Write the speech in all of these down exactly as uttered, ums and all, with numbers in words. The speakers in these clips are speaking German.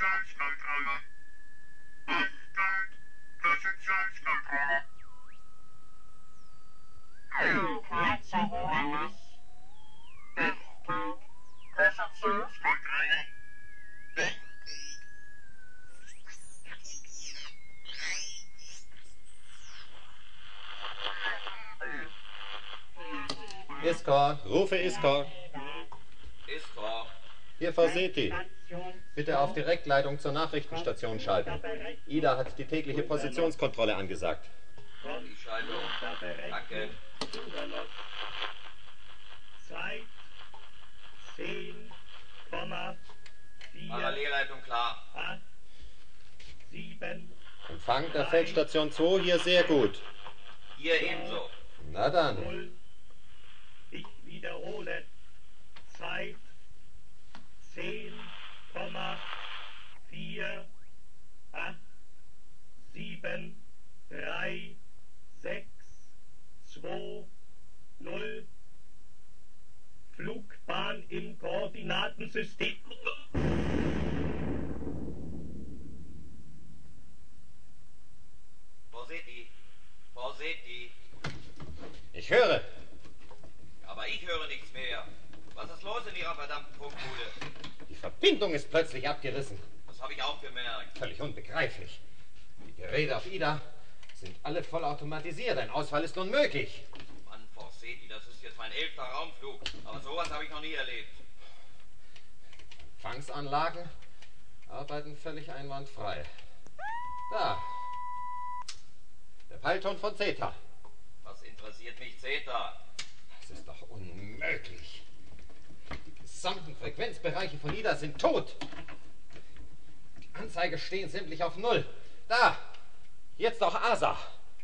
Positionskontrolle. Achtung, Positionskontrolle. Platz erforderlich. Achtung, Positionskontrolle. Iskor, rufe Iskor. Iskor. Hier, Frau Seti. Bitte auf Direktleitung zur Nachrichtenstation schalten. Ida hat die tägliche Positionskontrolle angesagt. Ich schalte um. Danke. Zeit zehn Komma vier. Parallelleitung klar. acht, sieben. Empfang der Feldstation zwei hier sehr gut. Hier ebenso. Na dann. null. Ich wiederhole. Zeit zehn Komma vier. acht, sieben. drei. sechs. zwei. null. Flugbahn im Koordinatensystem. Vorsichtig. Vorsichtig. Ich höre. Aber ich höre nichts mehr. Was ist los in Ihrer verdammten Funkbude? Die Verbindung ist plötzlich abgerissen. Das habe ich auch gemerkt. Völlig unbegreiflich. Die Geräte auf Ida sind alle vollautomatisiert. Ein Ausfall ist unmöglich. Mann, Forseti, das ist jetzt mein elfter Raumflug. Aber sowas habe ich noch nie erlebt. Empfangsanlagen arbeiten völlig einwandfrei. Da. Der Peilton von Zeta. Was interessiert mich Zeta? Das ist doch unmöglich. Die gesamten Frequenzbereiche von Ida sind tot. Die Anzeige stehen sämtlich auf Null. Da. Jetzt auch A S A.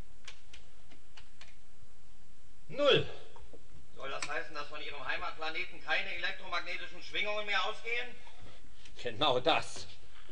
Null. Soll das heißen, dass von Ihrem Heimatplaneten keine elektromagnetischen Schwingungen mehr ausgehen? Genau das.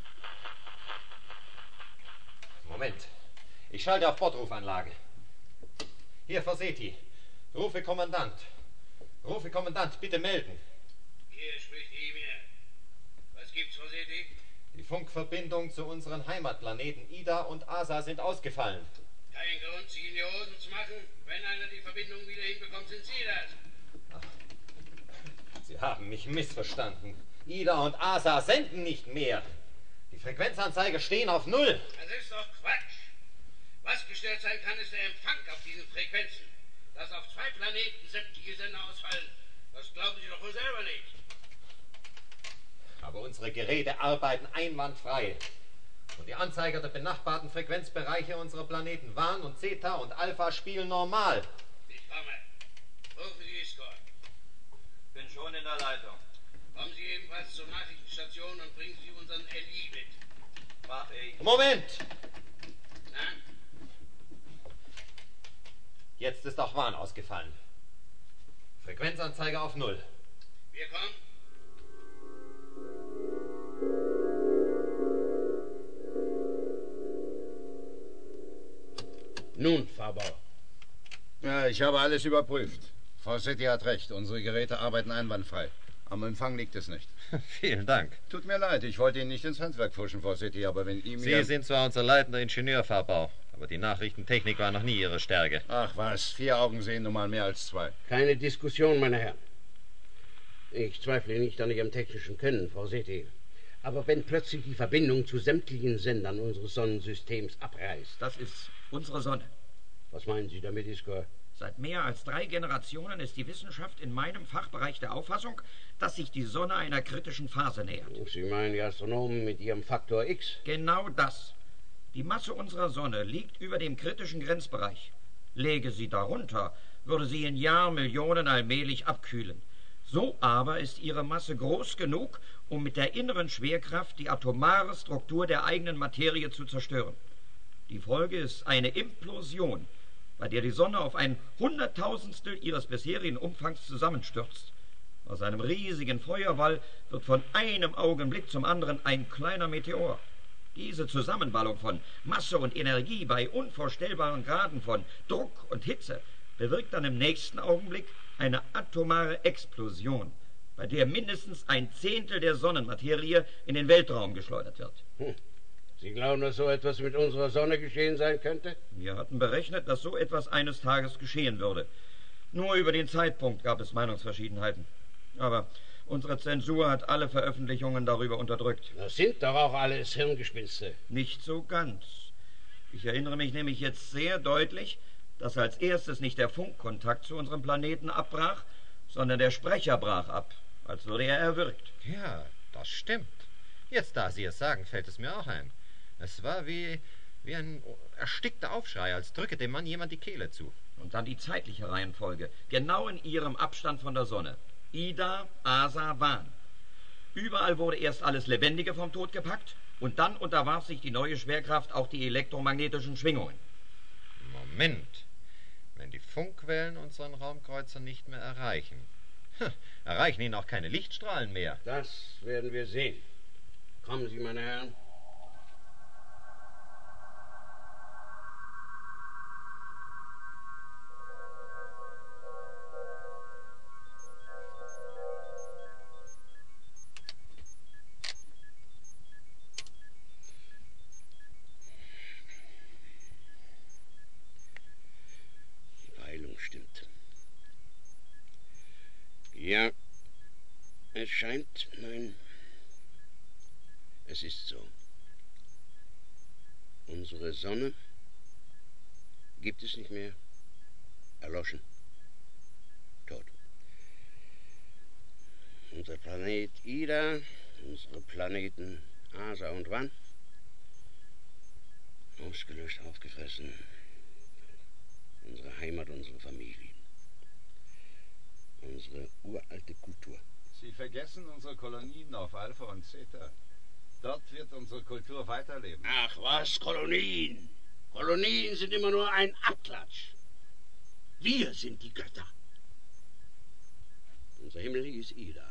Moment. Ich schalte auf Bordrufanlage. Hier, Forseti. Rufe Kommandant. Rufe Kommandant, bitte melden. Hier spricht Emir. Was gibt's, Forseti? Die Funkverbindung zu unseren Heimatplaneten Ida und A S A sind ausgefallen. Kein Grund, sich in die Hosen zu machen. Wenn einer die Verbindung wieder hinbekommt, sind Sie das. Ach, Sie haben mich missverstanden. Ida und A S A senden nicht mehr. Die Frequenzanzeige stehen auf Null. Das ist doch Quatsch. Was gestört sein kann, ist der Empfang auf diesen Frequenzen. Dass auf zwei Planeten sämtliche Sender ausfallen, das glauben Sie doch wohl selber nicht. Aber unsere Geräte arbeiten einwandfrei. Und die Anzeiger der benachbarten Frequenzbereiche unserer Planeten Van und Zeta und Alpha spielen normal. Ich komme. Rufen Sie Iskor. Bin schon in der Leitung. Kommen Sie ebenfalls zur Nachrichtenstation und bringen Sie unseren L I mit. Mach ich. Moment! Na? Jetzt ist auch Van ausgefallen. Frequenzanzeige auf Null. Wir kommen. Nun, Faber. Ja, ich habe alles überprüft. Frau Setti hat recht. Unsere Geräte arbeiten einwandfrei. Am Empfang liegt es nicht. Vielen Dank. Tut mir leid, ich wollte Ihnen nicht ins Handwerk pfuschen, Frau Setti, aber wenn ihm... Sie sind zwar unser leitender Ingenieur, Fahrbau, aber die Nachrichtentechnik war noch nie Ihre Stärke. Ach was, vier Augen sehen nun mal mehr als zwei. Keine Diskussion, meine Herren. Ich zweifle nicht an Ihrem technischen Können, Frau Sethi. Aber wenn plötzlich die Verbindung zu sämtlichen Sendern unseres Sonnensystems abreißt... Das ist unsere Sonne. Was meinen Sie damit, Iskor? Seit mehr als drei Generationen ist die Wissenschaft in meinem Fachbereich der Auffassung, dass sich die Sonne einer kritischen Phase nähert. Sie meinen die Astronomen mit ihrem Faktor X? Genau das. Die Masse unserer Sonne liegt über dem kritischen Grenzbereich. Läge sie darunter, würde sie in Jahrmillionen allmählich abkühlen. So aber ist ihre Masse groß genug, um mit der inneren Schwerkraft die atomare Struktur der eigenen Materie zu zerstören. Die Folge ist eine Implosion, bei der die Sonne auf ein Hunderttausendstel ihres bisherigen Umfangs zusammenstürzt. Aus einem riesigen Feuerwall wird von einem Augenblick zum anderen ein kleiner Meteor. Diese Zusammenballung von Masse und Energie bei unvorstellbaren Graden von Druck und Hitze bewirkt dann im nächsten Augenblick eine atomare Explosion, bei der mindestens ein Zehntel der Sonnenmaterie in den Weltraum geschleudert wird. Hm. Sie glauben, dass so etwas mit unserer Sonne geschehen sein könnte? Wir hatten berechnet, dass so etwas eines Tages geschehen würde. Nur über den Zeitpunkt gab es Meinungsverschiedenheiten. Aber unsere Zensur hat alle Veröffentlichungen darüber unterdrückt. Das sind doch auch alles Hirngespinste. Nicht so ganz. Ich erinnere mich nämlich jetzt sehr deutlich, dass als erstes nicht der Funkkontakt zu unserem Planeten abbrach, sondern der Sprecher brach ab, als würde er erwürgt. Ja, das stimmt. Jetzt, da Sie es sagen, fällt es mir auch ein. Es war wie, wie ein erstickter Aufschrei, als drücke dem Mann jemand die Kehle zu. Und dann die zeitliche Reihenfolge, genau in ihrem Abstand von der Sonne. Ida, Asa, Van. Überall wurde erst alles Lebendige vom Tod gepackt und dann unterwarf sich die neue Schwerkraft auch die elektromagnetischen Schwingungen. Moment. Wenn die Funkwellen unseren Raumkreuzer nicht mehr erreichen, erreichen ihn auch keine Lichtstrahlen mehr. Das werden wir sehen. Kommen Sie, meine Herren. Ja, es scheint, nein, es ist so. Unsere Sonne gibt es nicht mehr, erloschen, tot. Unser Planet Ida, unsere Planeten Asa und Van, ausgelöscht, aufgefressen, unsere Heimat, unsere Familie. Unsere uralte Kultur. Sie vergessen unsere Kolonien auf Alpha und Zeta. Dort wird unsere Kultur weiterleben. Ach was, Kolonien. Kolonien sind immer nur ein Abklatsch. Wir sind die Götter. Unser Himmel ist Ida.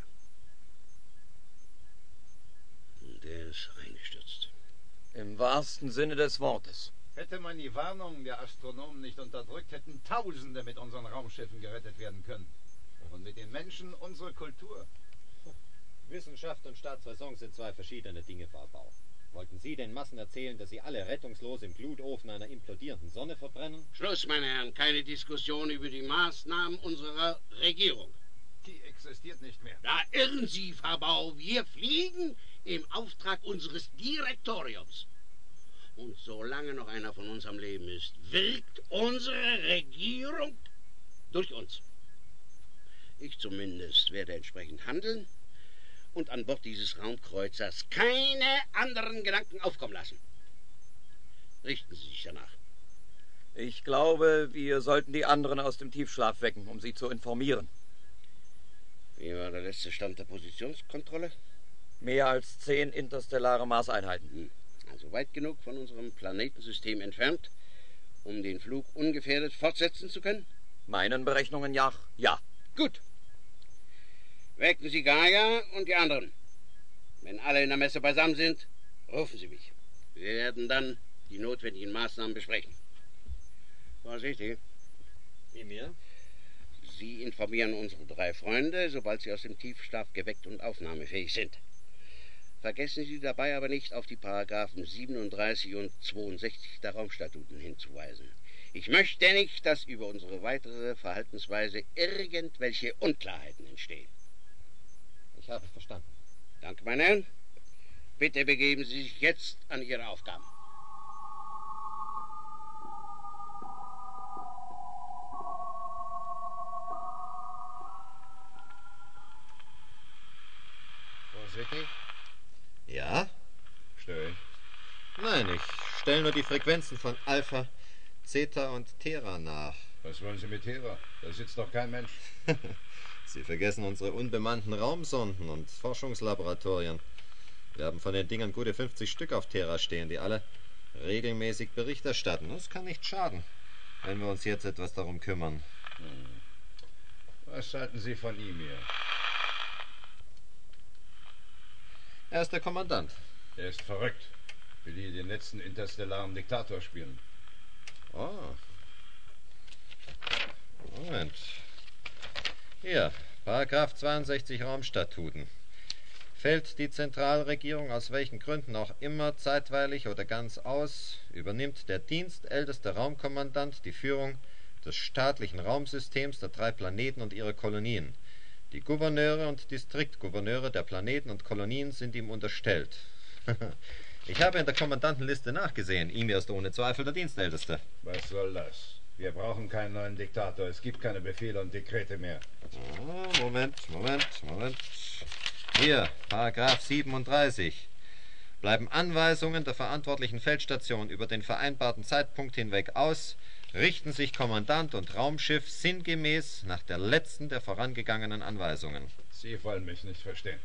Und der ist eingestürzt. Im wahrsten Sinne des Wortes. Hätte man die Warnungen der Astronomen nicht unterdrückt, hätten Tausende mit unseren Raumschiffen gerettet werden können. Und mit den Menschen unsere Kultur. Wissenschaft und Staatsräson sind zwei verschiedene Dinge, Frau Bau. Wollten Sie den Massen erzählen, dass sie alle rettungslos im Glutofen einer implodierenden Sonne verbrennen? Schluss, meine Herren, keine Diskussion über die Maßnahmen unserer Regierung. Die existiert nicht mehr. Da irren Sie, Frau Bau. Wir fliegen im Auftrag unseres Direktoriums. Und solange noch einer von uns am Leben ist, wirkt unsere Regierung durch uns. Ich zumindest werde entsprechend handeln und an Bord dieses Raumkreuzers keine anderen Gedanken aufkommen lassen. Richten Sie sich danach. Ich glaube, wir sollten die anderen aus dem Tiefschlaf wecken, um sie zu informieren. Wie war der letzte Stand der Positionskontrolle? Mehr als zehn interstellare Maßeinheiten. Hm. Also weit genug von unserem Planetensystem entfernt, um den Flug ungefährdet fortsetzen zu können? Meinen Berechnungen ja, ja. Gut. Wecken Sie Gaia und die anderen. Wenn alle in der Messe beisammen sind, rufen Sie mich. Wir werden dann die notwendigen Maßnahmen besprechen. Vorsichtig. Wie mir? Sie informieren unsere drei Freunde, sobald sie aus dem Tiefschlaf geweckt und aufnahmefähig sind. Vergessen Sie dabei aber nicht, auf die Paragraphen siebenunddreißig und zweiundsechzig der Raumstatuten hinzuweisen. Ich möchte nicht, dass über unsere weitere Verhaltensweise irgendwelche Unklarheiten entstehen. Ich habe verstanden. Danke, meine Herren. Bitte begeben Sie sich jetzt an Ihre Aufgaben. Vorsichtig. Ja? Störe ich. Nein, ich stelle nur die Frequenzen von Alpha, Zeta und Thera nach. Was wollen Sie mit Hera? Da sitzt doch kein Mensch. Sie vergessen unsere unbemannten Raumsonden und Forschungslaboratorien. Wir haben von den Dingern gute fünfzig Stück auf Thera stehen, die alle regelmäßig Bericht erstatten. Das kann nicht schaden, wenn wir uns jetzt etwas darum kümmern. Hm. Was halten Sie von ihm hier? Er ist der Kommandant. Er ist verrückt. Will hier den letzten interstellaren Diktator spielen. Oh. Moment. Hier, Paragraph zweiundsechzig Raumstatuten. Fällt die Zentralregierung aus welchen Gründen auch immer zeitweilig oder ganz aus, übernimmt der dienstälteste Raumkommandant die Führung des staatlichen Raumsystems der drei Planeten und ihrer Kolonien. Die Gouverneure und Distriktgouverneure der Planeten und Kolonien sind ihm unterstellt. Ich habe in der Kommandantenliste nachgesehen. Ihm ist ohne Zweifel der Dienstälteste. Was soll das? Wir brauchen keinen neuen Diktator. Es gibt keine Befehle und Dekrete mehr. Ah, Moment, Moment, Moment. Hier, Paragraph siebenunddreißig. Bleiben Anweisungen der verantwortlichen Feldstation über den vereinbarten Zeitpunkt hinweg aus, richten sich Kommandant und Raumschiff sinngemäß nach der letzten der vorangegangenen Anweisungen. Sie wollen mich nicht verstehen.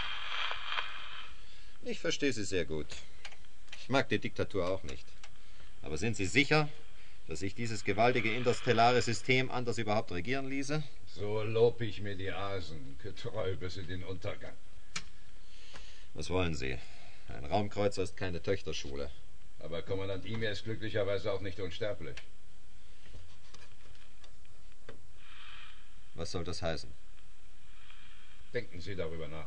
Ich verstehe Sie sehr gut. Ich mag die Diktatur auch nicht. Aber sind Sie sicher, dass sich dieses gewaltige interstellare System anders überhaupt regieren ließe? So lob ich mir die Asen, getreu bis in den Untergang. Was wollen Sie? Ein Raumkreuzer ist keine Töchterschule. Aber Kommandant Imir ist glücklicherweise auch nicht unsterblich. Was soll das heißen? Denken Sie darüber nach.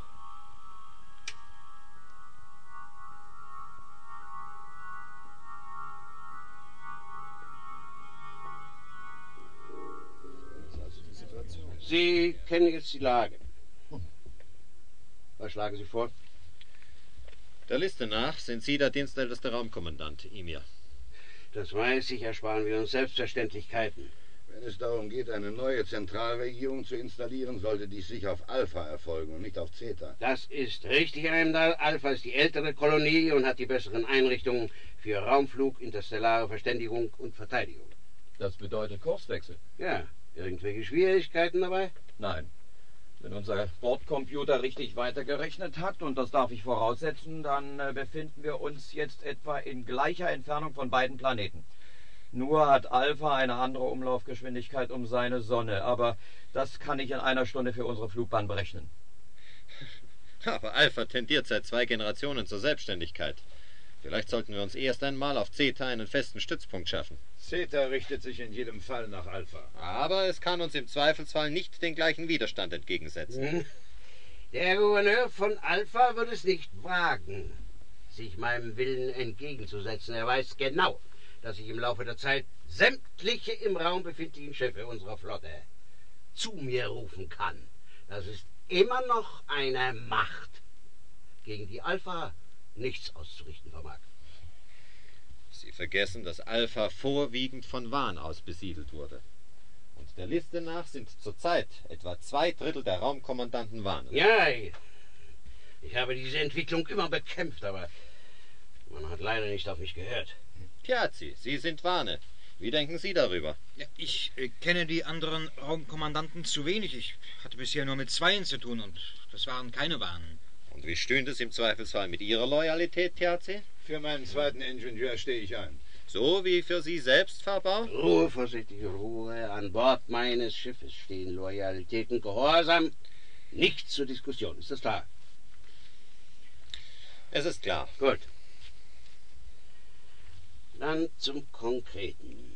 Sie kennen jetzt die Lage. Was schlagen Sie vor? Der Liste nach sind Sie der dienstälteste Raumkommandant, Imir. Das weiß ich, ersparen wir uns Selbstverständlichkeiten. Wenn es darum geht, eine neue Zentralregierung zu installieren, sollte dies sicher auf Alpha erfolgen und nicht auf Zeta. Das ist richtig, Heimdall. Alpha ist die ältere Kolonie und hat die besseren Einrichtungen für Raumflug, interstellare Verständigung und Verteidigung. Das bedeutet Kurswechsel. Ja, irgendwelche Schwierigkeiten dabei? Nein. Wenn unser Bordcomputer richtig weitergerechnet hat, und das darf ich voraussetzen, dann äh, befinden wir uns jetzt etwa in gleicher Entfernung von beiden Planeten. Nur hat Alpha eine andere Umlaufgeschwindigkeit um seine Sonne, aber das kann ich in einer Stunde für unsere Flugbahn berechnen. Aber Alpha tendiert seit zwei Generationen zur Selbstständigkeit. Vielleicht sollten wir uns erst einmal auf Zeta einen festen Stützpunkt schaffen. Zeta richtet sich in jedem Fall nach Alpha. Aber es kann uns im Zweifelsfall nicht den gleichen Widerstand entgegensetzen. Hm. Der Gouverneur von Alpha wird es nicht wagen, sich meinem Willen entgegenzusetzen. Er weiß genau, dass ich im Laufe der Zeit sämtliche im Raum befindlichen Schiffe unserer Flotte zu mir rufen kann. Das ist immer noch eine Macht, gegen die Alpha nichts auszurichten vermag. Sie vergessen, dass Alpha vorwiegend von Wahn aus besiedelt wurde. Und der Liste nach sind zurzeit etwa zwei Drittel der Raumkommandanten Wahn. Ja, ich, ich habe diese Entwicklung immer bekämpft, aber man hat leider nicht auf mich gehört. Piazzi, Sie sind Wahne. Wie denken Sie darüber? Ja, ich äh, kenne die anderen Raumkommandanten zu wenig. Ich hatte bisher nur mit zweien zu tun und das waren keine Wahnen. Und wie stünde es im Zweifelsfall mit Ihrer Loyalität, Piazzi? Für meinen zweiten Ingenieur stehe ich ein. So wie für Sie selbst, Farbau? Ruhe, vorsichtige Ruhe. An Bord meines Schiffes stehen Loyalität und Gehorsam nicht zur Diskussion. Ist das klar? Es ist klar. Gut. Dann zum Konkreten.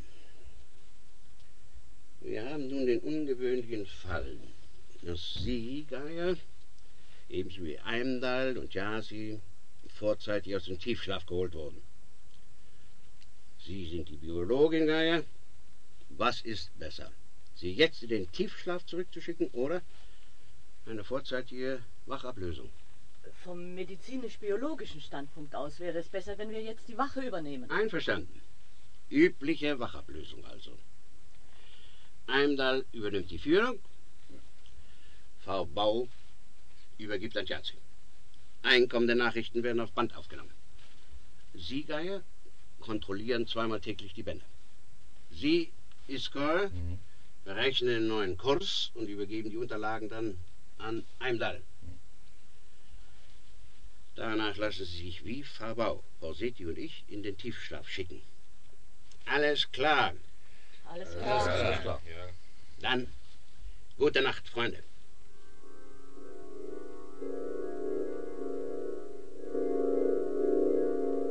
Wir haben nun den ungewöhnlichen Fall, dass Sie, Gaia, ebenso wie Heimdall und Yasi, vorzeitig aus dem Tiefschlaf geholt wurden. Sie sind die Biologin, Gaia. Was ist besser? Sie jetzt in den Tiefschlaf zurückzuschicken oder eine vorzeitige Wachablösung? Vom medizinisch-biologischen Standpunkt aus wäre es besser, wenn wir jetzt die Wache übernehmen. Einverstanden. Übliche Wachablösung also. Heimdall übernimmt die Führung. Frau Bau übergibt an Yasi. Einkommende Nachrichten werden auf Band aufgenommen. Sie, Geier, kontrollieren zweimal täglich die Bänder. Sie, Iskor, mhm. berechnen den neuen Kurs und übergeben die Unterlagen dann an Heimdall. Mhm. Danach lassen Sie sich wie Farbau, Borsetti und ich in den Tiefschlaf schicken. Alles klar. Alles klar. Alles klar. klar. Ja. Dann, gute Nacht, Freunde.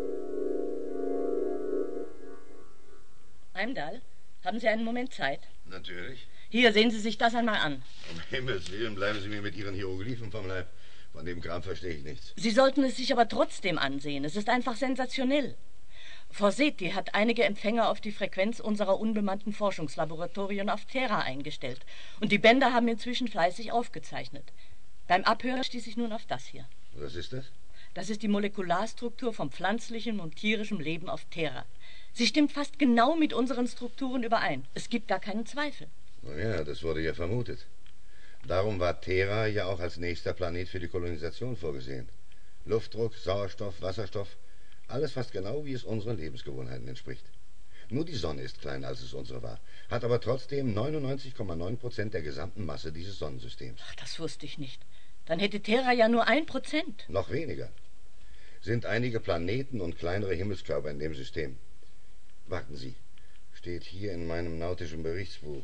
Heimdall, haben Sie einen Moment Zeit? Natürlich. Hier, sehen Sie sich das einmal an. Um Himmels Willen, bleiben Sie mir mit Ihren Hieroglyphen vom Leib. Von dem Kram verstehe ich nichts. Sie sollten es sich aber trotzdem ansehen. Es ist einfach sensationell. Forseti hat einige Empfänger auf die Frequenz unserer unbemannten Forschungslaboratorien auf Terra eingestellt. Und die Bänder haben inzwischen fleißig aufgezeichnet. Beim Abhören stieß ich nun auf das hier. Was ist das? Das ist die Molekularstruktur von pflanzlichem und tierischem Leben auf Terra. Sie stimmt fast genau mit unseren Strukturen überein. Es gibt gar keinen Zweifel. Na ja, das wurde ja vermutet. Darum war Terra ja auch als nächster Planet für die Kolonisation vorgesehen. Luftdruck, Sauerstoff, Wasserstoff, alles fast genau, wie es unseren Lebensgewohnheiten entspricht. Nur die Sonne ist kleiner, als es unsere war, hat aber trotzdem neunundneunzig Komma neun Prozent der gesamten Masse dieses Sonnensystems. Ach, das wusste ich nicht. Dann hätte Terra ja nur ein Prozent. Noch weniger. Sind einige Planeten und kleinere Himmelskörper in dem System. Warten Sie, steht hier in meinem nautischen Berichtsbuch.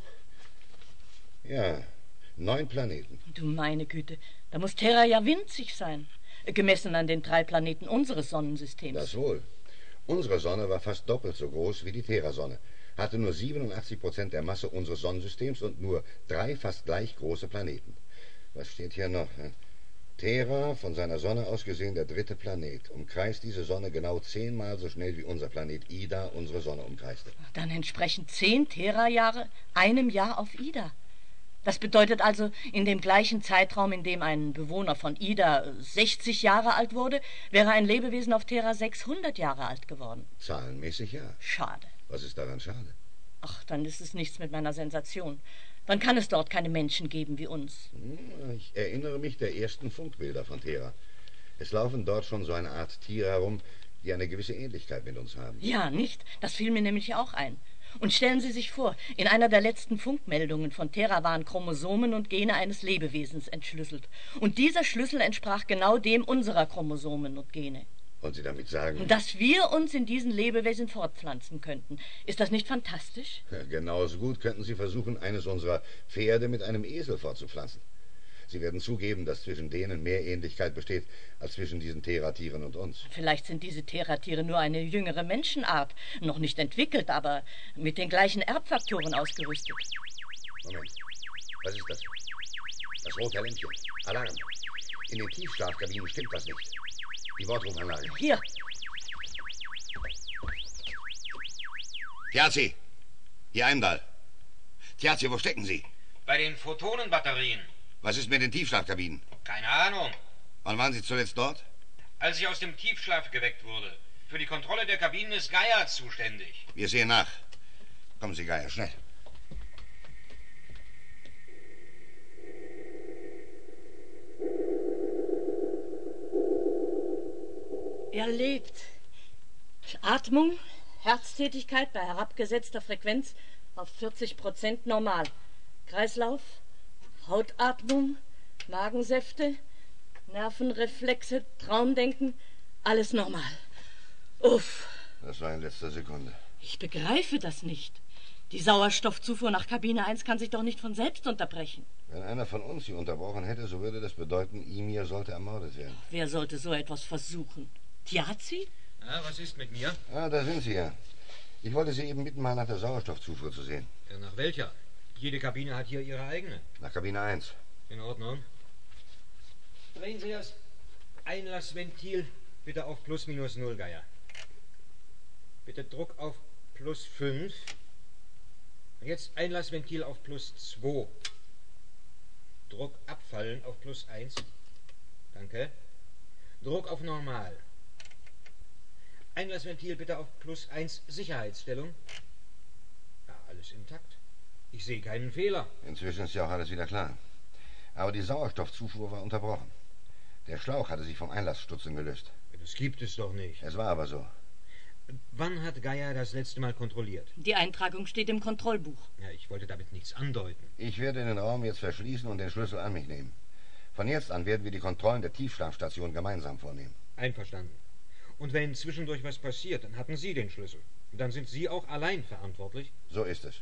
Ja, neun Planeten. Du meine Güte, da muss Terra ja winzig sein. Gemessen an den drei Planeten unseres Sonnensystems. Das wohl. Unsere Sonne war fast doppelt so groß wie die Terra-Sonne, hatte nur siebenundachtzig Prozent der Masse unseres Sonnensystems und nur drei fast gleich große Planeten. Was steht hier noch? Terra, von seiner Sonne aus gesehen der dritte Planet, umkreist diese Sonne genau zehnmal so schnell wie unser Planet Ida unsere Sonne umkreiste. Dann entsprechen zehn Terra-Jahre einem Jahr auf Ida. Das bedeutet also, in dem gleichen Zeitraum, in dem ein Bewohner von Ida sechzig Jahre alt wurde, wäre ein Lebewesen auf Terra sechshundert Jahre alt geworden. Zahlenmäßig ja. Schade. Was ist daran schade? Ach, dann ist es nichts mit meiner Sensation. Dann kann es dort keine Menschen geben wie uns. Ich erinnere mich der ersten Funkbilder von Terra. Es laufen dort schon so eine Art Tiere herum, die eine gewisse Ähnlichkeit mit uns haben. Ja, nicht? Das fiel mir nämlich auch ein. Und stellen Sie sich vor, in einer der letzten Funkmeldungen von Terra waren Chromosomen und Gene eines Lebewesens entschlüsselt. Und dieser Schlüssel entsprach genau dem unserer Chromosomen und Gene. Und Sie damit sagen? Dass wir uns in diesen Lebewesen fortpflanzen könnten. Ist das nicht fantastisch? Ja, genauso gut könnten Sie versuchen, eines unserer Pferde mit einem Esel fortzupflanzen. Sie werden zugeben, dass zwischen denen mehr Ähnlichkeit besteht, als zwischen diesen Terratieren und uns. Vielleicht sind diese Terratiere nur eine jüngere Menschenart, noch nicht entwickelt, aber mit den gleichen Erbfaktoren ausgerüstet. Moment, was ist das? Das rote Lämpchen. Alarm. In den Tiefschlafkabinen stimmt das nicht. Die Wortrufanlage. Hier. Tiazi, hier Heimdall. Tiazi, wo stecken Sie? Bei den Photonenbatterien. Was ist mit den Tiefschlafkabinen? Keine Ahnung. Wann waren Sie zuletzt dort? Als ich aus dem Tiefschlaf geweckt wurde. Für die Kontrolle der Kabinen ist Gaia zuständig. Wir sehen nach. Kommen Sie, Gaia, schnell. Er lebt. Atmung, Herztätigkeit bei herabgesetzter Frequenz auf vierzig Prozent normal. Kreislauf, Hautatmung, Magensäfte, Nervenreflexe, Traumdenken, alles normal. Uff. Das war in letzter Sekunde. Ich begreife das nicht. Die Sauerstoffzufuhr nach Kabine eins kann sich doch nicht von selbst unterbrechen. Wenn einer von uns sie unterbrochen hätte, so würde das bedeuten, Ymir sollte ermordet werden. Wer sollte so etwas versuchen? Tiazi? Na, was ist mit mir? Ah, da sind Sie ja. Ich wollte Sie eben bitten, mal nach der Sauerstoffzufuhr zu sehen. Ja, nach welcher? Jede Kabine hat hier ihre eigene. Nach Kabine eins. In Ordnung. Drehen Sie das Einlassventil bitte auf plus minus null, Geier. Bitte Druck auf plus fünf. Und jetzt Einlassventil auf plus zwei. Druck abfallen auf plus eins. Danke. Druck auf normal. Einlassventil bitte auf plus eins Sicherheitsstellung. Ja, alles intakt. Ich sehe keinen Fehler. Inzwischen ist ja auch alles wieder klar. Aber die Sauerstoffzufuhr war unterbrochen. Der Schlauch hatte sich vom Einlassstutzen gelöst. Das gibt es doch nicht. Es war aber so. Wann hat Gaia das letzte Mal kontrolliert? Die Eintragung steht im Kontrollbuch. Ja, ich wollte damit nichts andeuten. Ich werde den Raum jetzt verschließen und den Schlüssel an mich nehmen. Von jetzt an werden wir die Kontrollen der Tiefschlafstation gemeinsam vornehmen. Einverstanden. Und wenn zwischendurch was passiert, dann hatten Sie den Schlüssel. Und dann sind Sie auch allein verantwortlich. So ist es.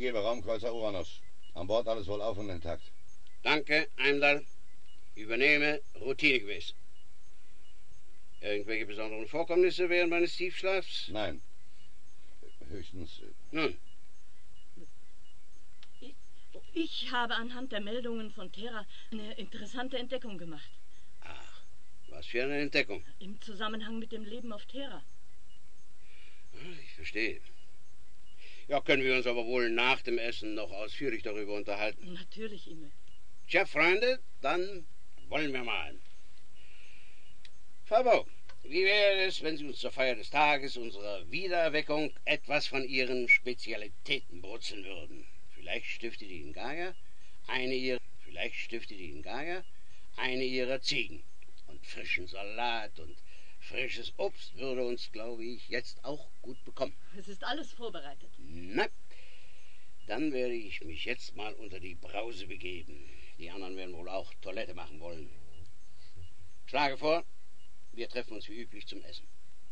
gebe, Raumkreuzer Uranus. An Bord alles wohl auf und intakt. Danke, Heimdall. Übernehme Routine gewiss. Irgendwelche besonderen Vorkommnisse während meines Tiefschlafs? Nein. Höchstens... Nun. Ich, ich habe anhand der Meldungen von Terra eine interessante Entdeckung gemacht. Ach, was für eine Entdeckung? Im Zusammenhang mit dem Leben auf Terra. Ah, ich verstehe. Ja, können wir uns aber wohl nach dem Essen noch ausführlich darüber unterhalten. Natürlich, Imme. Tja, Freunde, dann wollen wir mal. Fabo, wie wäre es, wenn Sie uns zur Feier des Tages unserer Wiedererweckung etwas von Ihren Spezialitäten brutzeln würden? Vielleicht stiftet Ihnen Gaia eine ihrer, vielleicht stiftet Ihnen Gaia eine ihrer Ziegen. Und frischen Salat und frisches Obst würde uns, glaube ich, jetzt auch gut bekommen. Es ist alles vorbereitet. Na, dann werde ich mich jetzt mal unter die Brause begeben. Die anderen werden wohl auch Toilette machen wollen. Schlage vor, wir treffen uns wie üblich zum Essen.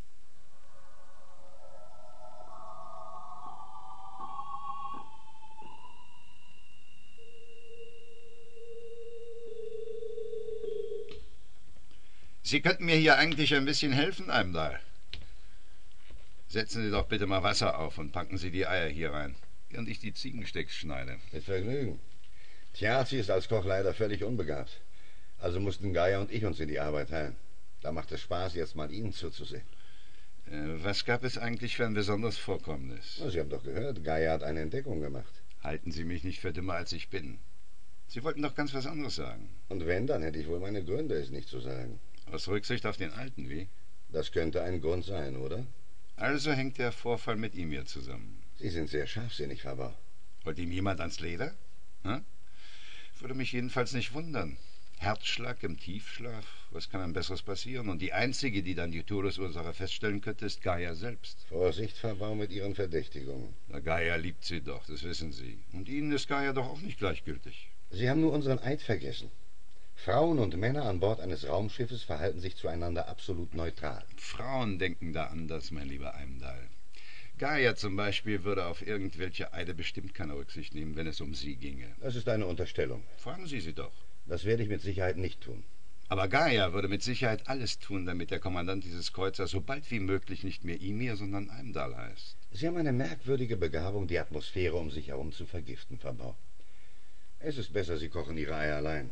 Sie könnten mir hier eigentlich ein bisschen helfen, Heimdall. Setzen Sie doch bitte mal Wasser auf und packen Sie die Eier hier rein, während ich die Ziegenstecks schneide. Mit Vergnügen. Tja, sie ist als Koch leider völlig unbegabt. Also mussten Gaia und ich uns in die Arbeit teilen. Da macht es Spaß, jetzt mal Ihnen zuzusehen. Äh, was gab es eigentlich für ein besonderes Vorkommnis? Oh, Sie haben doch gehört, Gaia hat eine Entdeckung gemacht. Halten Sie mich nicht für dümmer, als ich bin. Sie wollten doch ganz was anderes sagen. Und wenn, dann hätte ich wohl meine Gründe, es nicht zu sagen. Aus Rücksicht auf den Alten, wie? Das könnte ein Grund sein, oder? Also hängt der Vorfall mit ihm hier zusammen. Sie sind sehr scharfsinnig, Fabau. Wollte ihm jemand ans Leder? Hm? Würde mich jedenfalls nicht wundern. Herzschlag im Tiefschlaf, was kann einem Besseres passieren? Und die Einzige, die dann die Todesursache feststellen könnte, ist Gaia selbst. Vorsicht, Fabau, mit Ihren Verdächtigungen. Na, Gaia liebt Sie doch, das wissen Sie. Und Ihnen ist Gaia doch auch nicht gleichgültig. Sie haben nur unseren Eid vergessen. Frauen und Männer an Bord eines Raumschiffes verhalten sich zueinander absolut neutral. Frauen denken da anders, mein lieber Heimdall. Gaia zum Beispiel würde auf irgendwelche Eide bestimmt keine Rücksicht nehmen, wenn es um sie ginge. Das ist eine Unterstellung. Fragen Sie sie doch. Das werde ich mit Sicherheit nicht tun. Aber Gaia würde mit Sicherheit alles tun, damit der Kommandant dieses Kreuzers so bald wie möglich nicht mehr Ymir, sondern Heimdall heißt. Sie haben eine merkwürdige Begabung, die Atmosphäre um sich herum zu vergiften, Fabau. Es ist besser, Sie kochen Ihre Eier allein.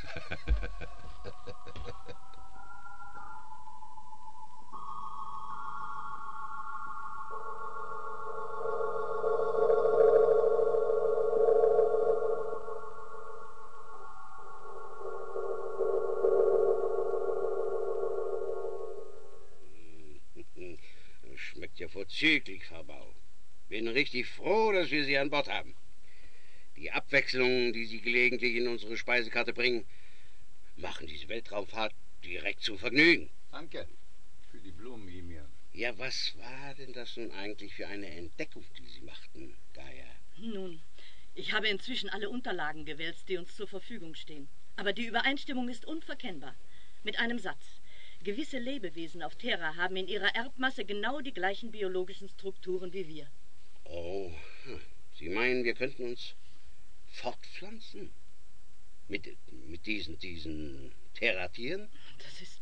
Schmeckt ja vorzüglich, Fabau. Bin richtig froh, dass wir Sie an Bord haben. Die Abwechslungen, die Sie gelegentlich in unsere Speisekarte bringen, machen diese Weltraumfahrt direkt zum Vergnügen. Danke für die Blumen, Ymir. Ja, was war denn das nun eigentlich für eine Entdeckung, die Sie machten, Gaia? Nun, ich habe inzwischen alle Unterlagen gewälzt, die uns zur Verfügung stehen. Aber die Übereinstimmung ist unverkennbar. Mit einem Satz. Gewisse Lebewesen auf Terra haben in ihrer Erbmasse genau die gleichen biologischen Strukturen wie wir. Oh, Sie meinen, wir könnten uns fortpflanzen? Mit, mit diesen, diesen Terratieren? Das ist,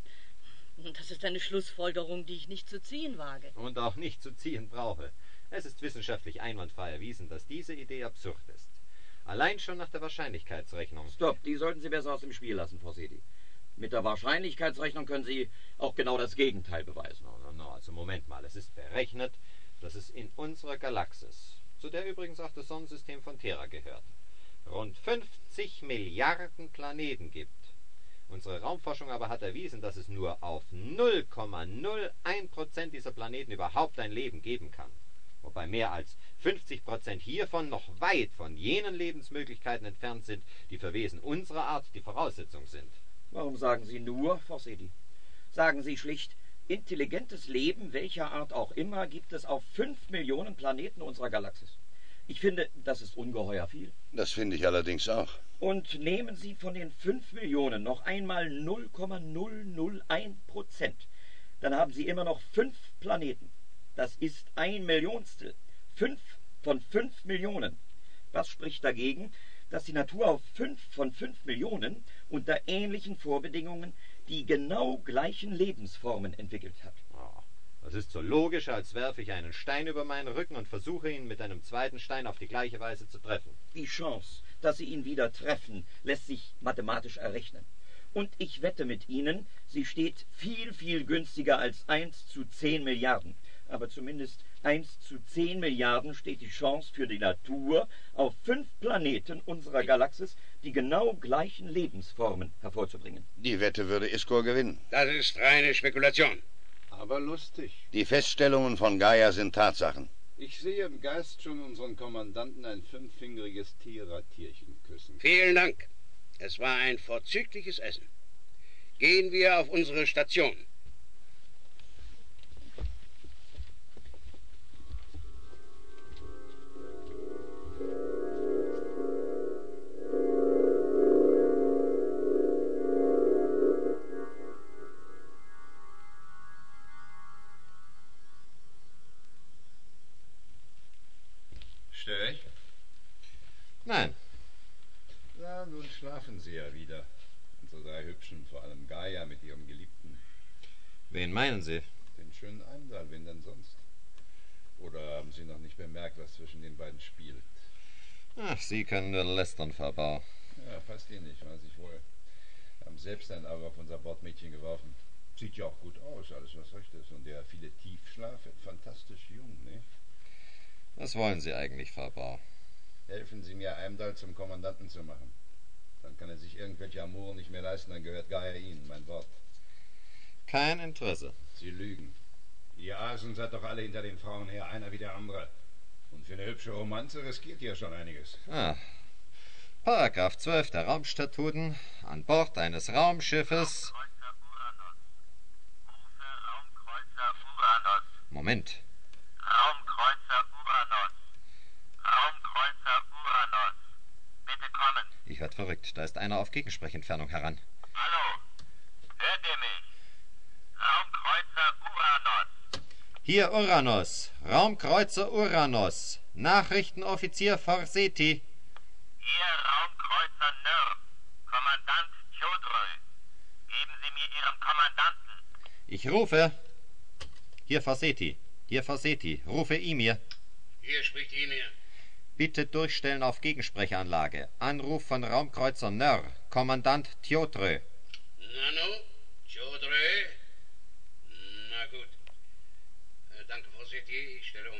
das ist eine Schlussfolgerung, die ich nicht zu ziehen wage. Und auch nicht zu ziehen brauche. Es ist wissenschaftlich einwandfrei erwiesen, dass diese Idee absurd ist. Allein schon nach der Wahrscheinlichkeitsrechnung. Stopp, die sollten Sie besser aus dem Spiel lassen, Forseti. Mit der Wahrscheinlichkeitsrechnung können Sie auch genau das Gegenteil beweisen. No, no, no, also Moment mal, es ist berechnet, dass es in unserer Galaxis, zu der übrigens auch das Sonnensystem von Terra gehört, rund fünfzig Milliarden Planeten gibt. Unsere Raumforschung aber hat erwiesen, dass es nur auf null Komma null eins Prozent dieser Planeten überhaupt ein Leben geben kann. Wobei mehr als fünfzig Prozent hiervon noch weit von jenen Lebensmöglichkeiten entfernt sind, die für Wesen unserer Art die Voraussetzung sind. Warum sagen Sie nur, Forseti? Sagen Sie schlicht, intelligentes Leben, welcher Art auch immer, gibt es auf fünf Millionen Planeten unserer Galaxis. Ich finde, das ist ungeheuer viel. Das finde ich allerdings auch. Und nehmen Sie von den fünf Millionen noch einmal null Komma null null eins Prozent. Dann haben Sie immer noch fünf Planeten. Das ist ein Millionstel. Fünf von fünf Millionen. Was spricht dagegen, dass die Natur auf fünf von fünf Millionen unter ähnlichen Vorbedingungen die genau gleichen Lebensformen entwickelt hat? Oh, das ist so logisch, als werfe ich einen Stein über meinen Rücken und versuche ihn mit einem zweiten Stein auf die gleiche Weise zu treffen. Die Chance, dass Sie ihn wieder treffen, lässt sich mathematisch errechnen. Und ich wette mit Ihnen, sie steht viel, viel günstiger als eins zu zehn Milliarden. Aber zumindest eins zu zehn Milliarden steht die Chance für die Natur, auf fünf Planeten unserer Galaxis die genau gleichen Lebensformen hervorzubringen. Die Wette würde Iskor gewinnen. Das ist reine Spekulation. Aber lustig. Die Feststellungen von Gaia sind Tatsachen. Ich sehe im Geist schon unseren Kommandanten ein fünffingeriges Tierertierchen küssen. Vielen Dank. Es war ein vorzügliches Essen. Gehen wir auf unsere Station. Störe ich? Nein. Na, nun schlafen Sie ja wieder. Unsere drei Hübschen, vor allem Gaia mit ihrem Geliebten. Wen meinen Sie? Den schönen Eimsal, wen denn sonst? Oder haben Sie noch nicht bemerkt, was zwischen den beiden spielt? Ach, Sie können nur lästern, Fabau. Ja, passt Ihnen nicht, weiß ich wohl. Haben selbst ein Auge auf unser Bordmädchen geworfen. Sieht ja auch gut aus, alles was recht ist. Und der viele Tiefschlaf wird fantastisch jung, ne? Was wollen Sie eigentlich, Fabau? Helfen Sie mir, Eimdal zum Kommandanten zu machen. Dann kann er sich irgendwelche Amoren nicht mehr leisten, dann gehört Gaia Ihnen, mein Wort. Kein Interesse. Sie lügen. Ihr Asen seid doch alle hinter den Frauen her, einer wie der andere. Und für eine hübsche Romanze riskiert ihr schon einiges. Ah. Paragraph zwölf der Raumstatuten. An Bord eines Raumschiffes... Raumkreuzer Uranus. Rufe Raumkreuzer Uranus. Moment. Raumkreuzer Uranus. Raumkreuzer Uranus. Bitte kommen. Ich werd verrückt. Da ist einer auf Gegensprechendentfernung heran. Hallo. Hört ihr mich? Raumkreuzer Uranus. Hier Uranus. Raumkreuzer Uranus. Nachrichtenoffizier Forseti. Hier Raumkreuzer Nör. Kommandant Chodrö. Geben Sie mir Ihren Kommandanten. Ich rufe. Hier Forseti. Hier Forseti. Rufe Imir. Hier spricht Imir. Bitte durchstellen auf Gegensprechanlage. Anruf von Raumkreuzer Nör. Kommandant Tjotrö. Nano, Chodrö. Na gut. Äh, danke, Forseti. Ich stelle um.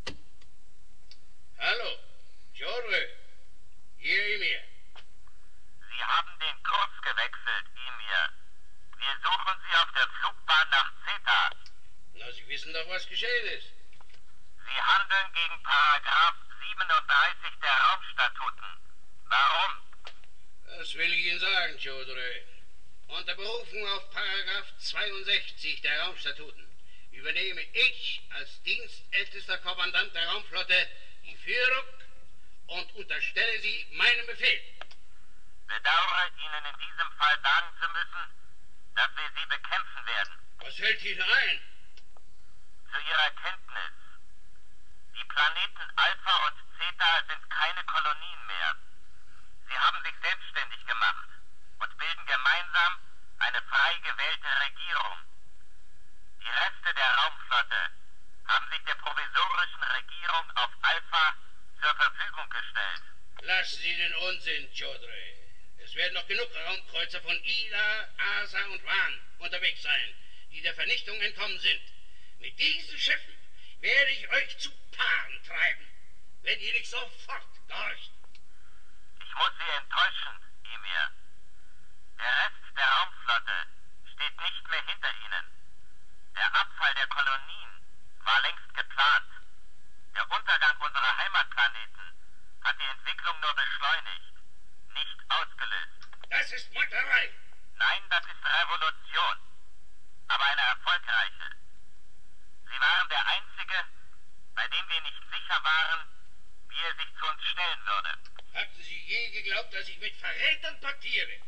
Hallo, Chodrö. Hier Imir. Sie haben den Kurs gewechselt, Imir. Wir suchen Sie auf der Flugbahn nach Zeta. Na, Sie wissen doch, was geschehen ist. Sie handeln gegen Paragraph siebenunddreißig der Raumstatuten. Warum? Das will ich Ihnen sagen, Chodrö. Unter Berufung auf Paragraph zweiundsechzig der Raumstatuten übernehme ich als dienstältester Kommandant der Raumflotte die Führung und unterstelle sie meinem Befehl. Bedauere Ihnen in diesem Fall sagen zu müssen, dass wir Sie bekämpfen werden. Was fällt Ihnen ein? Zu Ihrer Kenntnis. Die Planeten Alpha und Zeta sind keine Kolonien mehr. Sie haben sich selbstständig gemacht und bilden gemeinsam eine frei gewählte Regierung. Die Reste der Raumflotte haben sich der provisorischen Regierung auf Alpha zur Verfügung gestellt. Lassen Sie den Unsinn, Chodrö. Es werden noch genug Raumkreuzer von Ida, Asa und Wan unterwegs sein, die der Vernichtung entkommen sind. Mit diesen Schiffen werde ich euch zu Paaren treiben, wenn ihr nicht sofort gehorcht. Ich muss Sie enttäuschen, Imir. Der Rest der Raumflotte steht nicht mehr hinter Ihnen. Der Abfall der Kolonien war längst geplant. Der Untergang unserer Heimatplaneten hat die Entwicklung nur beschleunigt, nicht ausgelöst. Das ist Meuterei. Nein, das ist Revolution. Aber eine erfolgreiche. Sie waren der Einzige, bei dem wir nicht sicher waren, wie er sich zu uns stellen würde. Hatten Sie je geglaubt, dass ich mit Verrätern paktiere?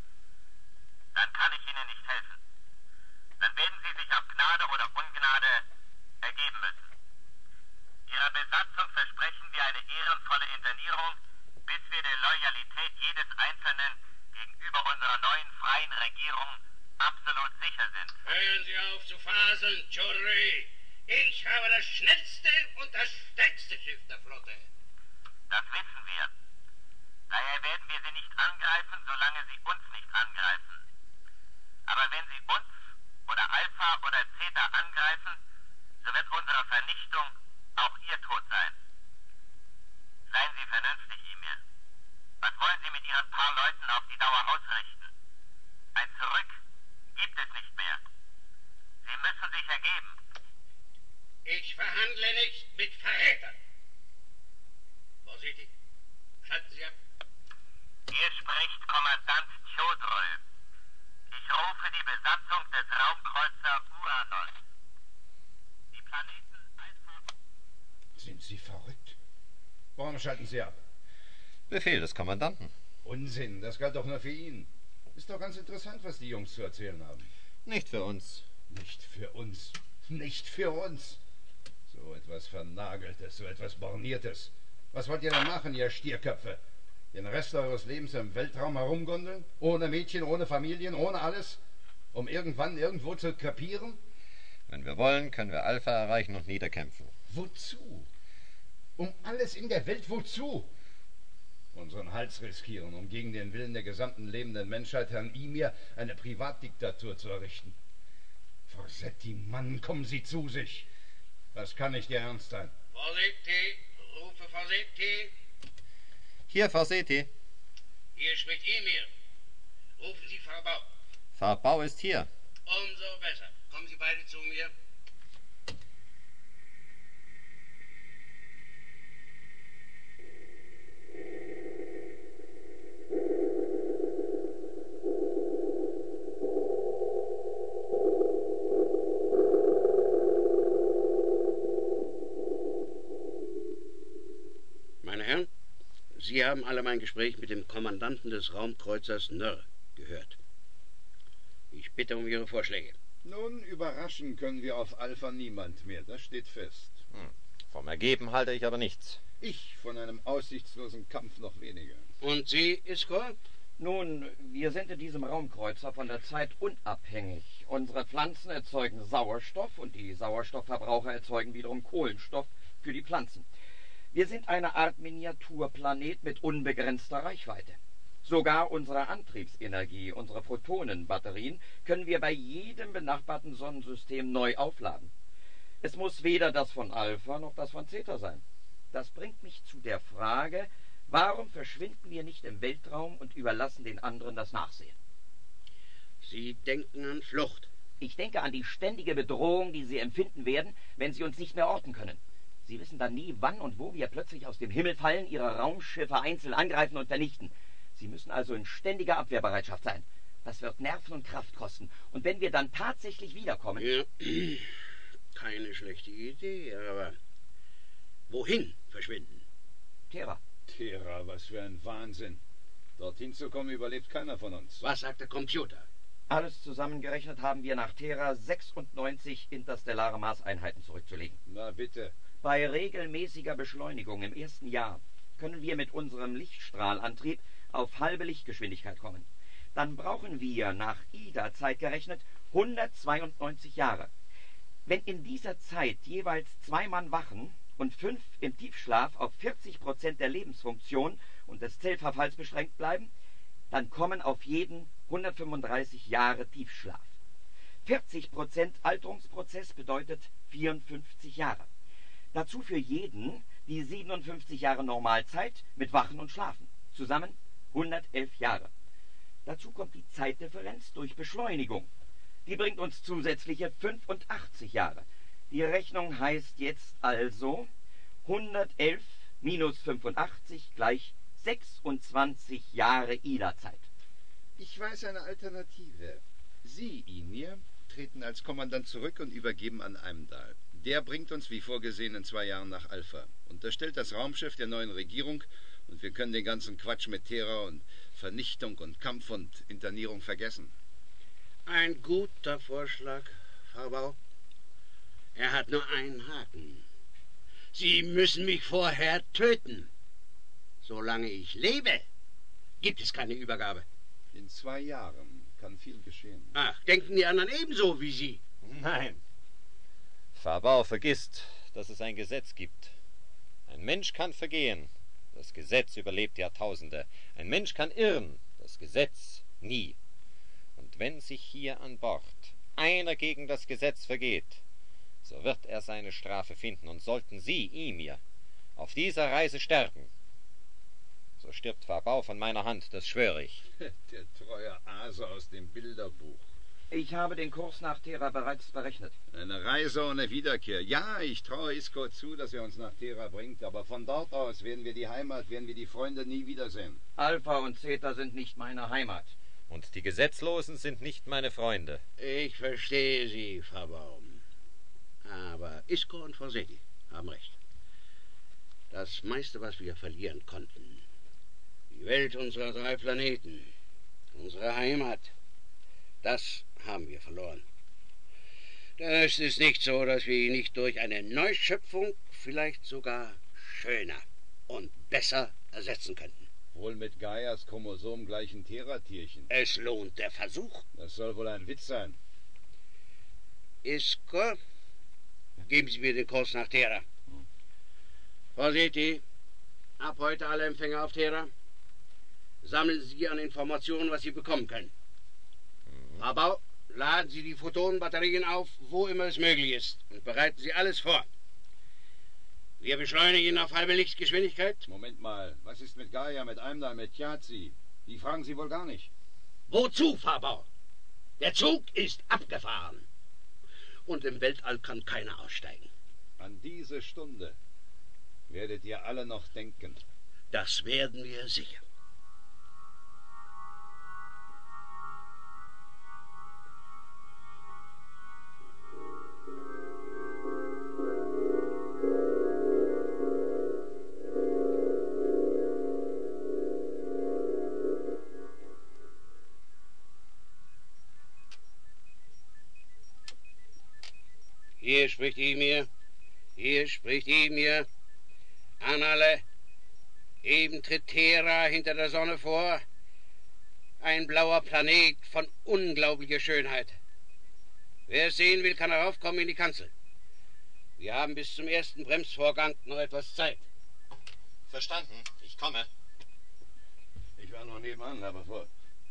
Dann kann ich Ihnen nicht helfen. Dann werden Sie sich auf Gnade oder Ungnade ergeben müssen. Ihrer Besatzung versprechen wir eine ehrenvolle Internierung wir der Loyalität jedes Einzelnen gegenüber unserer neuen freien Regierung absolut sicher sind. Hören Sie auf zu faseln, Chaudhry. Ich habe das schnellste und das stärkste Schiff der Flotte. Das wissen wir. Daher werden wir sie nicht angreifen, solange sie uns nicht angreifen. Aber wenn sie uns oder Alpha oder Zeta angreifen, so wird unsere Vernichtung auch ihr Tod sein. Seien Sie vernünftig, Emir. Was wollen Sie mit Ihren paar Leuten auf die Dauer ausrichten? Ein Zurück gibt es nicht mehr. Sie müssen sich ergeben. Ich verhandle nicht mit Verrätern. Vorsichtig. Schalten Sie ab. Hier spricht Kommandant Chaudhry. Ich rufe die Besatzung des Raumkreuzer Uranos. Die Planeten Alpha... Sind Sie verrückt? Warum schalten Sie ab? Befehl des Kommandanten. Unsinn, das galt doch nur für ihn. Ist doch ganz interessant, was die Jungs zu erzählen haben. Nicht für uns. Nicht für uns. Nicht für uns. So etwas Vernageltes, so etwas Borniertes. Was wollt ihr denn machen, ihr Stierköpfe? Den Rest eures Lebens im Weltraum herumgondeln? Ohne Mädchen, ohne Familien, ohne alles? Um irgendwann irgendwo zu krepieren? Wenn wir wollen, können wir Alpha erreichen und niederkämpfen. Wozu? Um alles in der Welt wozu? Unseren Hals riskieren, um gegen den Willen der gesamten lebenden Menschheit Herrn Emir eine Privatdiktatur zu errichten. Forsetti, Mann, kommen Sie zu sich. Das kann nicht Ihr Ernst sein. Forsetti, rufe Forsetti. Hier, Forsetti. Hier spricht Emir. Rufen Sie Farbau. Farbau ist hier. Umso besser. Kommen Sie beide zu mir. Meine Herren, Sie haben alle mein Gespräch mit dem Kommandanten des Raumkreuzers Nr gehört. Ich bitte um Ihre Vorschläge. Nun, überraschen können wir auf Alpha niemand mehr, das steht fest. Hm. Vom Ergeben halte ich aber nichts. Ich von einem aussichtslosen Kampf noch weniger. Und Sie, Iskor? Nun, wir sind in diesem Raumkreuzer von der Zeit unabhängig. Unsere Pflanzen erzeugen Sauerstoff und die Sauerstoffverbraucher erzeugen wiederum Kohlenstoff für die Pflanzen. Wir sind eine Art Miniaturplanet mit unbegrenzter Reichweite. Sogar unsere Antriebsenergie, unsere Photonenbatterien, können wir bei jedem benachbarten Sonnensystem neu aufladen. Es muss weder das von Alpha noch das von Zeta sein. Das bringt mich zu der Frage, warum verschwinden wir nicht im Weltraum und überlassen den anderen das Nachsehen? Sie denken an Flucht. Ich denke an die ständige Bedrohung, die Sie empfinden werden, wenn Sie uns nicht mehr orten können. Sie wissen dann nie, wann und wo wir plötzlich aus dem Himmel fallen, Ihre Raumschiffe einzeln angreifen und vernichten. Sie müssen also in ständiger Abwehrbereitschaft sein. Das wird Nerven und Kraft kosten. Und wenn wir dann tatsächlich wiederkommen... Ja, keine schlechte Idee, aber wohin verschwinden? Terra. Terra, was für ein Wahnsinn. Dorthin zu kommen, überlebt keiner von uns. Was sagt der Computer? Alles zusammengerechnet haben wir nach Terra sechsundneunzig interstellare Maßeinheiten zurückzulegen. Na bitte. Bei regelmäßiger Beschleunigung im ersten Jahr können wir mit unserem Lichtstrahlantrieb auf halbe Lichtgeschwindigkeit kommen. Dann brauchen wir nach Ida-Zeit gerechnet hundertzweiundneunzig Jahre. Wenn in dieser Zeit jeweils zwei Mann wachen und fünf im Tiefschlaf auf vierzig Prozent der Lebensfunktion und des Zellverfalls beschränkt bleiben, dann kommen auf jeden hundertfünfunddreißig Jahre Tiefschlaf. vierzig Prozent Alterungsprozess bedeutet vierundfünfzig Jahre. Dazu für jeden die siebenundfünfzig Jahre Normalzeit mit Wachen und Schlafen. Zusammen hundertelf Jahre. Dazu kommt die Zeitdifferenz durch Beschleunigung. Die bringt uns zusätzliche fünfundachtzig Jahre. Die Rechnung heißt jetzt also hundertelf minus fünfundachtzig gleich sechsundzwanzig Jahre Ida-Zeit. Ich weiß eine Alternative. Sie, Emir, treten als Kommandant zurück und übergeben an Heimdall. Der bringt uns wie vorgesehen in zwei Jahren nach Alpha. Unterstellt das Raumschiff der neuen Regierung und wir können den ganzen Quatsch mit Terra und Vernichtung und Kampf und Internierung vergessen. Ein guter Vorschlag, Farbau. Er hat nur einen Haken. Sie müssen mich vorher töten. Solange ich lebe, gibt es keine Übergabe. In zwei Jahren kann viel geschehen. Ach, denken die anderen ebenso wie Sie? Nein. Fabau vergisst, dass es ein Gesetz gibt. Ein Mensch kann vergehen. Das Gesetz überlebt Jahrtausende. Ein Mensch kann irren. Das Gesetz nie. Und wenn sich hier an Bord einer gegen das Gesetz vergeht, so wird er seine Strafe finden. Und sollten Sie, ihm hier, auf dieser Reise sterben, so stirbt Fabau von meiner Hand, das schwöre ich. Der treue Ase aus dem Bilderbuch. Ich habe den Kurs nach Thera bereits berechnet. Eine Reise ohne Wiederkehr. Ja, ich traue Isco zu, dass er uns nach Thera bringt, aber von dort aus werden wir die Heimat, werden wir die Freunde nie wiedersehen. Alpha und Zeta sind nicht meine Heimat. Und die Gesetzlosen sind nicht meine Freunde. Ich verstehe Sie, Fabau. Aber Isco und Forseti haben recht. Das meiste, was wir verlieren konnten, die Welt unserer drei Planeten, unsere Heimat, das haben wir verloren. Das ist nicht so, dass wir ihn nicht durch eine Neuschöpfung vielleicht sogar schöner und besser ersetzen könnten. Wohl mit Gaias Chromosom gleichen Thera-Tierchen. Es lohnt der Versuch. Das soll wohl ein Witz sein. Isco, geben Sie mir den Kurs nach Thera. Forseti, ab heute alle Empfänger auf Thera. Sammeln Sie an Informationen, was Sie bekommen können. Fabau, laden Sie die Photonenbatterien auf, wo immer es möglich ist, und bereiten Sie alles vor. Wir beschleunigen auf halbe Lichtgeschwindigkeit. Moment mal, was ist mit Gaia, mit Eimdal, mit Tiazi? Die fragen Sie wohl gar nicht. Wozu, Fabau? Der Zug ist abgefahren. Und im Weltall kann keiner aussteigen. An diese Stunde werdet ihr alle noch denken. Das werden wir sicher. Hier spricht Emir, hier spricht Emir. An alle, eben tritt Thera hinter der Sonne vor. Ein blauer Planet von unglaublicher Schönheit. Wer es sehen will, kann heraufkommen in die Kanzel. Wir haben bis zum ersten Bremsvorgang noch etwas Zeit. Verstanden, ich komme. Ich war noch nebenan, aber vor.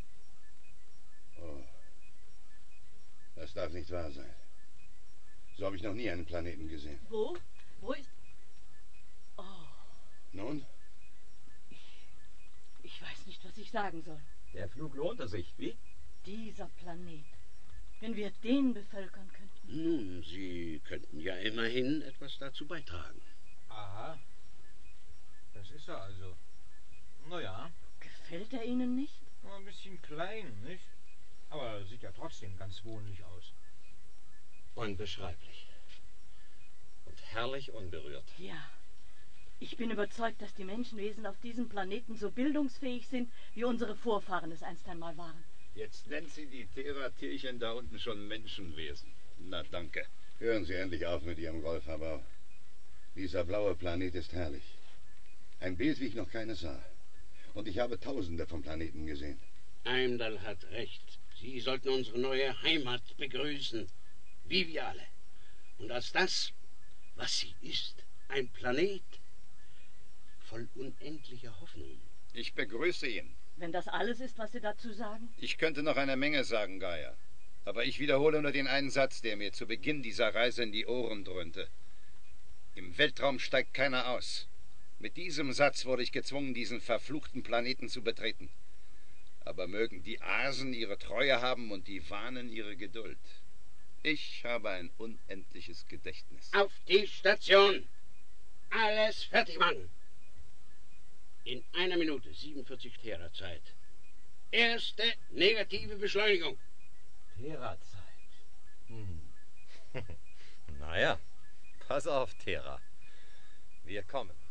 Oh, das darf nicht wahr sein. So habe ich noch nie einen Planeten gesehen. Wo? Wo ist... Oh. Nun? Ich, ich weiß nicht, was ich sagen soll. Der Flug lohnte sich, wie? Dieser Planet. Wenn wir den bevölkern könnten. Nun, Sie könnten ja immerhin etwas dazu beitragen. Aha. Das ist er also. Naja. Gefällt er Ihnen nicht? Ein bisschen klein, nicht? Aber sieht ja trotzdem ganz wohnlich aus. Unbeschreiblich. Und herrlich unberührt. Ja. Ich bin überzeugt, dass die Menschenwesen auf diesem Planeten so bildungsfähig sind, wie unsere Vorfahren es einst einmal waren. Jetzt nennt sie die Thera-Tierchen da unten schon Menschenwesen. Na, danke. Hören Sie endlich auf mit Ihrem Golfverbau. Dieser blaue Planet ist herrlich. Ein Bild, wie ich noch keines sah. Und ich habe Tausende von Planeten gesehen. Eimdal hat recht. Sie sollten unsere neue Heimat begrüßen. Wie wir alle. Und als das, was sie ist, ein Planet voll unendlicher Hoffnung. Ich begrüße ihn. Wenn das alles ist, was Sie dazu sagen? Ich könnte noch eine Menge sagen, Gaia. Aber ich wiederhole nur den einen Satz, der mir zu Beginn dieser Reise in die Ohren dröhnte. Im Weltraum steigt keiner aus. Mit diesem Satz wurde ich gezwungen, diesen verfluchten Planeten zu betreten. Aber mögen die Asen ihre Treue haben und die Wahnen ihre Geduld. Ich habe ein unendliches Gedächtnis. Auf die Station! Alles fertig, Mann! In einer Minute siebenundvierzig Thera-Zeit. Erste negative Beschleunigung. Thera-Zeit. Hm. Naja, pass auf, Thera. Wir kommen.